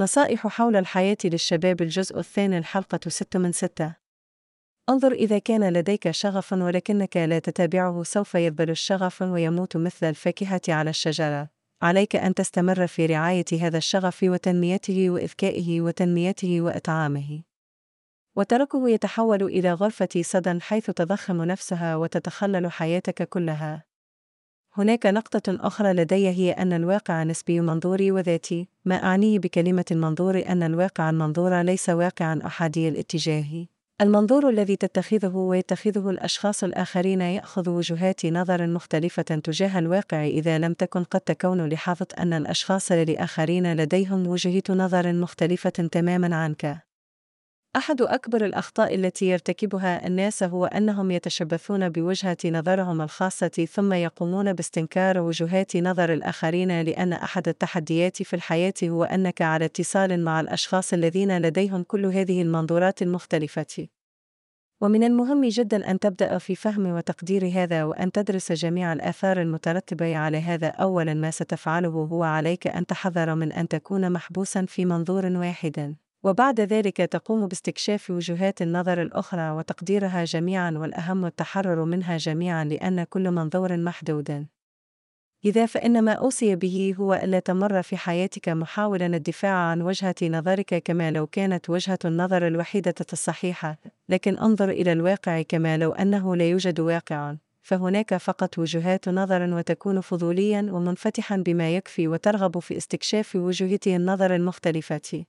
نصائح حول الحياة للشباب الجزء الثاني الحلقة 6 من 6. انظر إذا كان لديك شغف ولكنك لا تتابعه سوف يذبل الشغف ويموت مثل الفاكهة على الشجرة. عليك أن تستمر في رعاية هذا الشغف وتنميته وإذكائه وتنميته وإطعامه. وتركه يتحول إلى غرفة صدى حيث تضخم نفسها وتتخلل حياتك كلها. هناك نقطة أخرى لدي هي أن الواقع نسبي منظوري وذاتي. ما أعنيه بكلمة المنظور أن الواقع المنظور ليس واقعا أحادي الاتجاه. المنظور الذي تتخذه ويتخذه الأشخاص الآخرين يأخذ وجهات نظر مختلفة تجاه الواقع إذا لم تكن قد تكون لاحظت أن الأشخاص للآخرين لديهم وجهة نظر مختلفة تماما عنك. أحد أكبر الأخطاء التي يرتكبها الناس هو أنهم يتشبثون بوجهة نظرهم الخاصة ثم يقومون باستنكار وجهات نظر الآخرين، لأن أحد التحديات في الحياة هو أنك على اتصال مع الأشخاص الذين لديهم كل هذه المنظورات المختلفة. ومن المهم جدا أن تبدأ في فهم وتقدير هذا وأن تدرس جميع الآثار المترتبة على هذا. أولا ما ستفعله هو عليك أن تحذر من أن تكون محبوسا في منظور واحد، وبعد ذلك تقوم باستكشاف وجهات النظر الأخرى وتقديرها جميعا، والأهم التحرر منها جميعا لأن كل منظور محدود. إذا فإن ما أوصي به هو ألا تمر في حياتك محاولا الدفاع عن وجهة نظرك كما لو كانت وجهة النظر الوحيدة الصحيحة، لكن انظر إلى الواقع كما لو أنه لا يوجد واقع، فهناك فقط وجهات نظر، وتكون فضوليا ومنفتحا بما يكفي وترغب في استكشاف وجهات النظر المختلفة.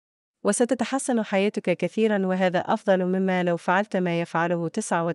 وستتحسن حياتك كثيرا، وهذا أفضل مما لو فعلت ما يفعله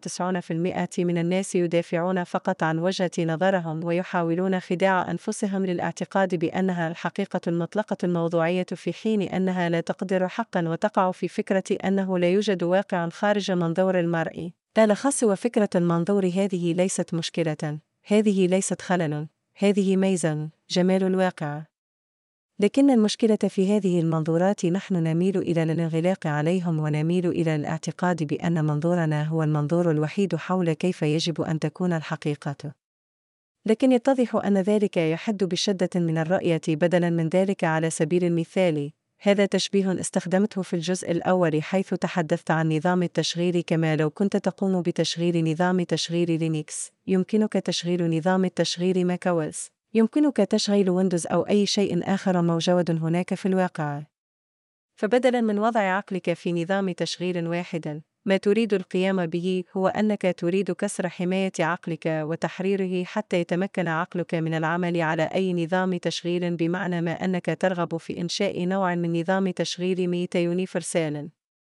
99% من الناس، يدافعون فقط عن وجهة نظرهم ويحاولون خداع أنفسهم للاعتقاد بأنها الحقيقة المطلقة الموضوعية، في حين أنها لا تقدر حقا وتقع في فكرة أنه لا يوجد واقع خارج منظور المرء. تلخص وفكرة المنظور هذه ليست مشكلة، هذه ليست خلل، هذه ميزة، جمال الواقع. لكن المشكلة في هذه المنظورات نحن نميل إلى الانغلاق عليهم ونميل إلى الاعتقاد بأن منظورنا هو المنظور الوحيد حول كيف يجب أن تكون الحقيقة. لكن يتضح أن ذلك يحد بشدة من الرؤية بدلاً من ذلك. على سبيل المثال، هذا تشبيه استخدمته في الجزء الأول حيث تحدثت عن نظام التشغيل كما لو كنت تقوم بتشغيل نظام تشغيل لينكس. يمكنك تشغيل نظام التشغيل ماك أويس، يمكنك تشغيل ويندوز أو أي شيء آخر موجود هناك في الواقع. فبدلاً من وضع عقلك في نظام تشغيل واحد، ما تريد القيام به هو أنك تريد كسر حماية عقلك وتحريره حتى يتمكن عقلك من العمل على أي نظام تشغيل، بمعنى ما أنك ترغب في إنشاء نوع من نظام تشغيل ميتا يونيفرسال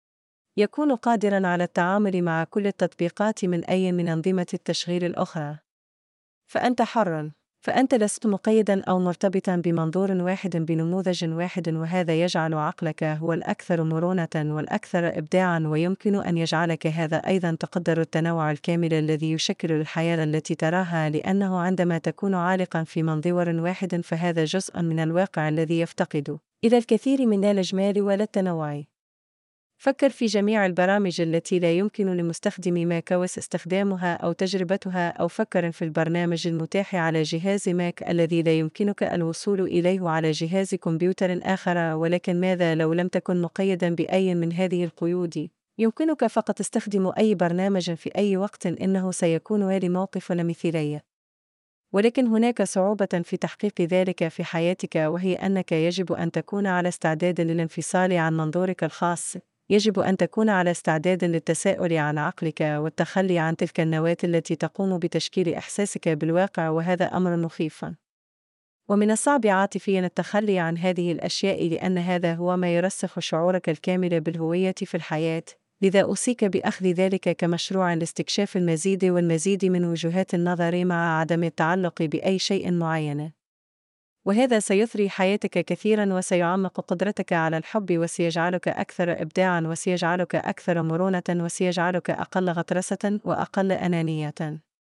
يكون قادراً على التعامل مع كل التطبيقات من أي من أنظمة التشغيل الأخرى. فأنت حر، فأنت لست مقيداً أو مرتبطاً بمنظور واحد بنموذج واحد، وهذا يجعل عقلك هو الأكثر مرونة والأكثر إبداعاً، ويمكن أن يجعلك هذا أيضاً تقدر التنوع الكامل الذي يشكل الحياة التي تراها، لأنه عندما تكون عالقاً في منظور واحد فهذا جزء من الواقع الذي يفتقد إلى الكثير من الإجمال والتنوع. فكر في جميع البرامج التي لا يمكن لمستخدم ماك أويس استخدامها أو تجربتها، أو فكر في البرنامج المتاح على جهاز ماك الذي لا يمكنك الوصول إليه على جهاز كمبيوتر آخر. ولكن ماذا لو لم تكن مقيدا بأي من هذه القيود؟ يمكنك فقط استخدام أي برنامج في أي وقت، إنه سيكون لموقف مثالي. ولكن هناك صعوبة في تحقيق ذلك في حياتك، وهي أنك يجب أن تكون على استعداد للانفصال عن منظورك الخاص. يجب أن تكون على استعداد للتساؤل عن عقلك والتخلي عن تلك النواة التي تقوم بتشكيل إحساسك بالواقع، وهذا أمر مخيف. ومن الصعب عاطفياً التخلي عن هذه الأشياء، لأن هذا هو ما يرسخ شعورك الكامل بالهوية في الحياة. لذا أوصيك بأخذ ذلك كمشروع لاستكشاف المزيد والمزيد من وجهات النظر مع عدم التعلق بأي شيء معين. وهذا سيثري حياتك كثيراً وسيعمق قدرتك على الحب، وسيجعلك أكثر إبداعاً، وسيجعلك أكثر مرونة، وسيجعلك أقل غطرسة وأقل أنانية.